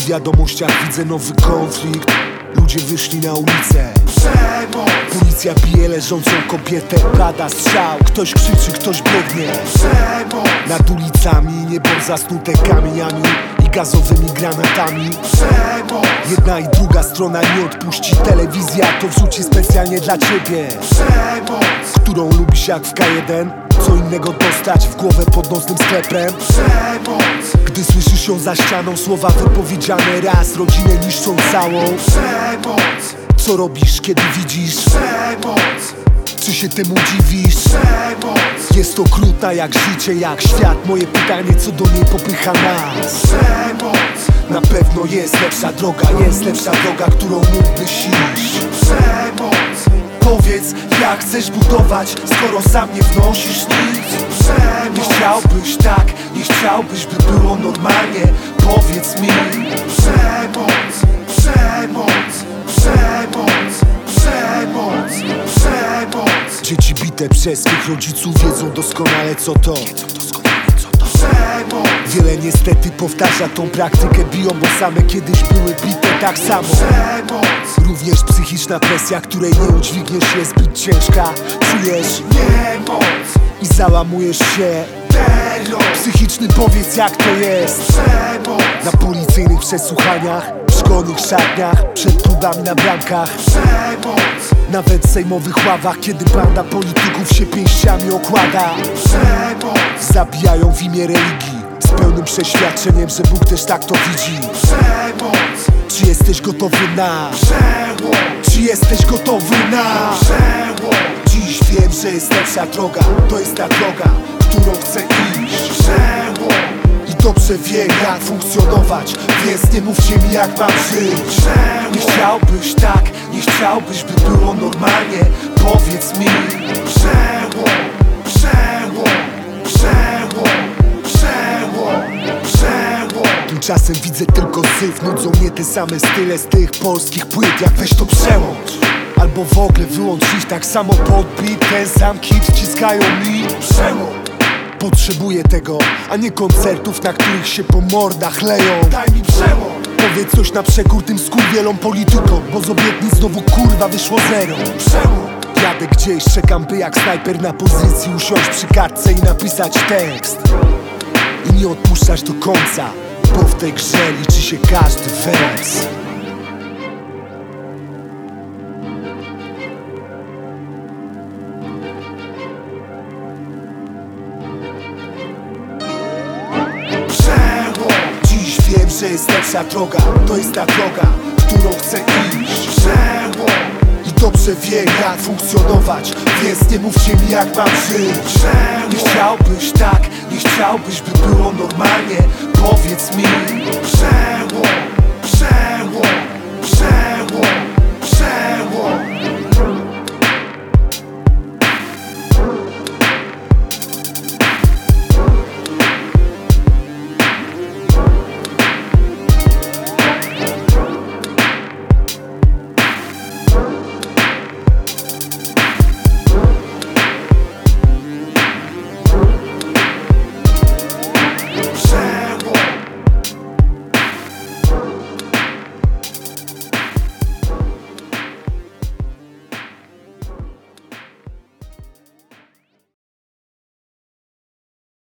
W wiadomościach widzę nowy konflikt. Ludzie wyszli na ulicę. Przemoc. Policja bije leżącą kobietę. Pada strzał, ktoś krzyczy, ktoś biegnie. Przemoc. Nad ulicami niebo zasnute kamieniami i gazowymi granatami. Przemoc. Jedna i druga strona nie odpuści. Telewizja to wrzuci specjalnie dla ciebie. Przemoc. Którą lubisz jak w K1? Co innego dostać w głowę pod nocnym sklepem? Przemoc. Gdy słyszysz ją za ścianą, słowa wypowiedziane raz rodzinę niszczą całą. Przemoc. Co robisz, kiedy widzisz? Przemoc. Czy się temu dziwisz? Przemoc. Jest okrutna jak życie, jak świat. Moje pytanie, co do niej popycha nas? Przemoc. Na pewno jest lepsza droga, którą mógłbyś iść. Przemoc. Powiedz, jak chcesz budować, skoro sam nie wnosisz nic? Nie chciałbyś tak, nie chciałbyś, by było normalnie. Powiedz mi. Przemoc. Przemoc. Przemoc. Przemoc. Przemoc. Dzieci bite przez swych rodziców wiedzą doskonale co to. Przemoc. Wiele niestety powtarza tą praktykę. Biją, bo same kiedyś były bite tak samo. Przemoc. Również psychiczna presja, której nie udźwigniesz, jest zbyt ciężka. Czujesz Niemoc. i załamujesz się. Terror. Psychiczny, powiedz jak to jest. Przemoc. Na policyjnych przesłuchaniach, w szkolnych szatniach, przed klubami na bramkach, Przemoc. nawet w sejmowych ławach, kiedy banda polityków się pięściami okłada. Przemoc. Zabijają w imię religii, z pełnym przeświadczeniem, że Bóg też tak to widzi. Przemoc. Czy jesteś gotowy na? Przełom. Czy jesteś gotowy na? Przełom. Dziś wiem, że jest lepsza droga. To jest ta droga, którą chcę iść. Przełom. I dobrze wiem, jak funkcjonować, więc nie mówcie mi, jak mam żyć. Nie chciałbyś tak, nie chciałbyś, by było normalnie. Powiedz mi. Przełom. Przełom. Przełom. Przełom. Przełom. Tymczasem widzę tylko syf. Nudzą mnie te same style z tych polskich płyt. Jak weź to przełącz, albo w ogóle wyłącz ich. Tak samo podbit, ten sam hit wciskają mi. Przełom. Potrzebuję tego, a nie koncertów, na których się po mordach leją. Daj mi przełom. Powiedz coś na przekór tym skurwielom politykom, bo z obietnic znowu kurwa wyszło zero. Przełom. Jadę gdzieś, czekam by jak snajper na pozycji usiąść przy kartce i napisać tekst. I nie odpuszczać do końca, bo w tej grze liczy się każdy wers. Przełom. Dziś wiem, że jest lepsza droga. To jest ta droga, którą chcę iść. Przełom. I dobrze wiem, jak funkcjonować, więc nie mówcie mi, jak mam żyć. Nie chciałbyś tak, nie chciałbyś, by było normalnie. Powiedz mi. Przełom. Przełom.